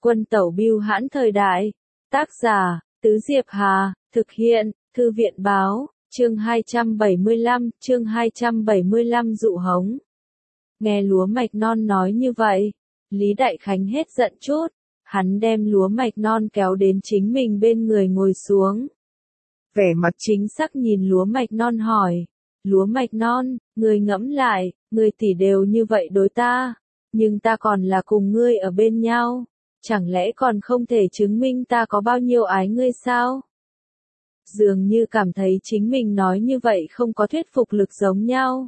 Quân tẩu bưu hãn thời đại. Tác giả, Tứ Diệp Hà, thực hiện, Thư viện báo, chương 275 dụ hống. Nghe lúa mạch non nói như vậy, Lý Đại Khánh hết giận chút, hắn đem lúa mạch non kéo đến chính mình bên người ngồi xuống. Vẻ mặt chính xác nhìn lúa mạch non hỏi, lúa mạch non, ngươi ngẫm lại, ngươi tỷ đều như vậy đối ta, nhưng ta còn là cùng ngươi ở bên nhau, chẳng lẽ còn không thể chứng minh ta có bao nhiêu ái ngươi sao? Dường như cảm thấy chính mình nói như vậy không có thuyết phục lực giống nhau.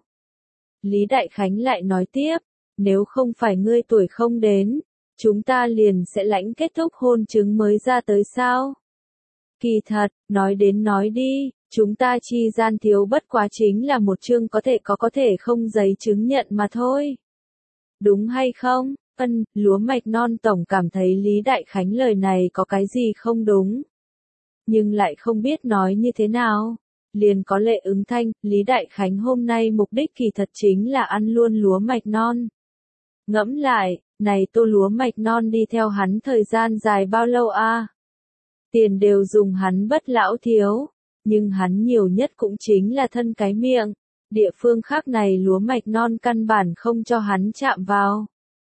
Lý Đại Khánh lại nói tiếp, nếu không phải ngươi tuổi không đến, chúng ta liền sẽ lãnh kết thúc hôn chứng mới ra tới sao? Kỳ thật, nói đến nói đi, chúng ta chi gian thiếu bất quá chính là một chương có thể không giấy chứng nhận mà thôi. Đúng hay không? Lúa mạch non tổng cảm thấy Lý Đại Khánh lời này có cái gì không đúng. Nhưng lại không biết nói như thế nào. Liền có lệ ứng thanh, Lý Đại Khánh hôm nay mục đích kỳ thật chính là ăn luôn lúa mạch non. Ngẫm lại, này tô lúa mạch non đi theo hắn thời gian dài bao lâu a? Tiền đều dùng hắn bất lão thiếu, nhưng hắn nhiều nhất cũng chính là thân cái miệng, địa phương khác này lúa mạch non căn bản không cho hắn chạm vào.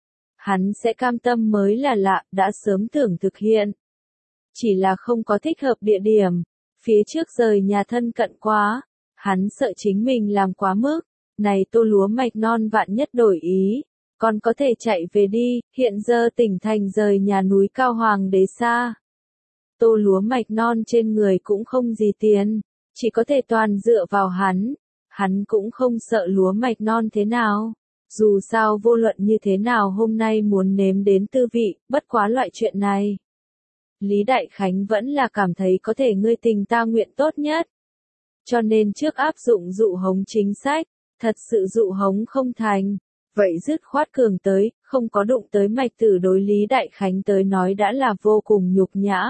Hắn sẽ cam tâm mới là lạ, đã sớm tưởng thực hiện. Chỉ là không có thích hợp địa điểm, phía trước rời nhà thân cận quá, hắn sợ chính mình làm quá mức, này tô lúa mạch non vạn nhất đổi ý, còn có thể chạy về đi, hiện giờ tỉnh thành rời nhà núi cao hoàng đế xa. Tô lúa mạch non trên người cũng không gì tiền, chỉ có thể toàn dựa vào hắn cũng không sợ lúa mạch non thế nào. Dù sao vô luận như thế nào hôm nay muốn nếm đến tư vị, bất quá loại chuyện này. Lý Đại Khánh vẫn là cảm thấy có thể ngươi tình ta nguyện tốt nhất. Cho nên trước áp dụng dụ hống chính sách, thật sự dụ hống không thành. Vậy dứt khoát cường tới, không có đụng tới mạch tử đối Lý Đại Khánh tới nói đã là vô cùng nhục nhã.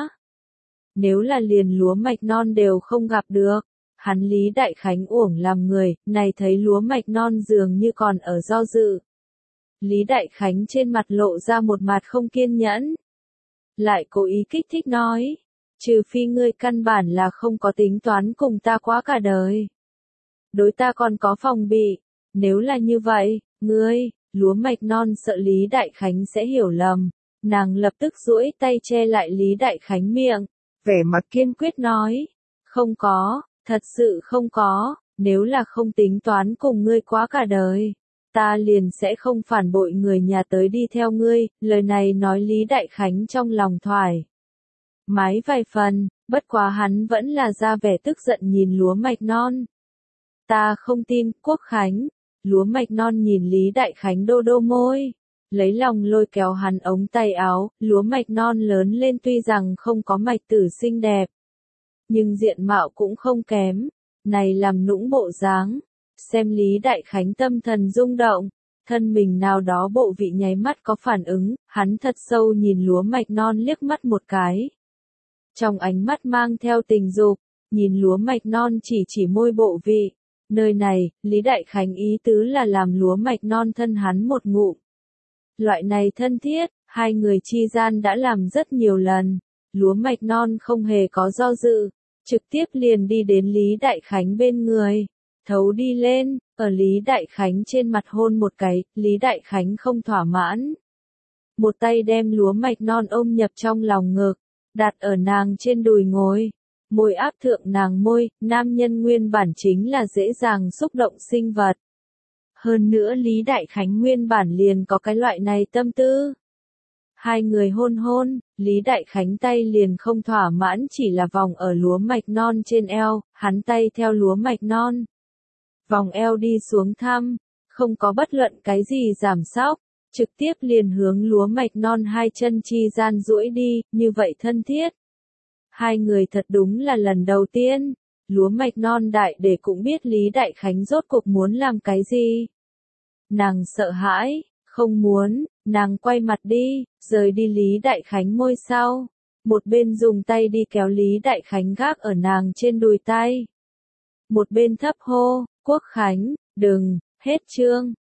Nếu là liền lúa mạch non đều không gặp được, hắn Lý Đại Khánh uổng làm người, này thấy lúa mạch non dường như còn ở do dự. Lý Đại Khánh trên mặt lộ ra một mặt không kiên nhẫn. Lại cố ý kích thích nói, trừ phi ngươi căn bản là không có tính toán cùng ta quá cả đời. Đối ta còn có phòng bị, nếu là như vậy, lúa mạch non sợ Lý Đại Khánh sẽ hiểu lầm, nàng lập tức duỗi tay che lại Lý Đại Khánh miệng, vẻ mặt kiên quyết nói, không có, thật sự không có, nếu là không tính toán cùng ngươi quá cả đời, ta liền sẽ không phản bội người nhà tới đi theo ngươi, lời này nói Lý Đại Khánh trong lòng thoải mái vài phần, bất quá hắn vẫn là ra vẻ tức giận nhìn lúa mạch non. Ta không tin, Quốc Khánh, lúa mạch non nhìn Lý Đại Khánh đô đô môi, lấy lòng lôi kéo hắn ống tay áo, lúa mạch non lớn lên tuy rằng không có mạch tử xinh đẹp, nhưng diện mạo cũng không kém, này làm nũng bộ dáng, xem Lý Đại Khánh tâm thần rung động, thân mình nào đó bộ vị nháy mắt có phản ứng, hắn thật sâu nhìn lúa mạch non liếc mắt một cái. Trong ánh mắt mang theo tình dục, nhìn lúa mạch non chỉ môi bộ vị, nơi này, Lý Đại Khánh ý tứ là làm lúa mạch non thân hắn một ngụm. Loại này thân thiết, hai người chi gian đã làm rất nhiều lần, lúa mạch non không hề có do dự, trực tiếp liền đi đến Lý Đại Khánh bên người, thấu đi lên, ở Lý Đại Khánh trên mặt hôn một cái, Lý Đại Khánh không thỏa mãn. Một tay đem lúa mạch non ôm nhập trong lòng ngực, đặt ở nàng trên đùi ngồi, môi áp thượng nàng môi, nam nhân nguyên bản chính là dễ dàng xúc động sinh vật. Hơn nữa Lý Đại Khánh nguyên bản liền có cái loại này tâm tư. Hai người hôn, Lý Đại Khánh tay liền không thỏa mãn chỉ là vòng ở lúa mạch non trên eo, hắn tay theo lúa mạch non. Vòng eo đi xuống thăm, không có bất luận cái gì giảm sóc, trực tiếp liền hướng lúa mạch non hai chân chi gian duỗi đi, như vậy thân thiết. Hai người thật đúng là lần đầu tiên, lúa mạch non đại để cũng biết Lý Đại Khánh rốt cuộc muốn làm cái gì. Nàng sợ hãi, không muốn, nàng quay mặt đi, rời đi Lý Đại Khánh môi sau, một bên dùng tay đi kéo Lý Đại Khánh gác ở nàng trên đùi tay. Một bên thấp hô, Quốc Khánh, đừng, hết chương.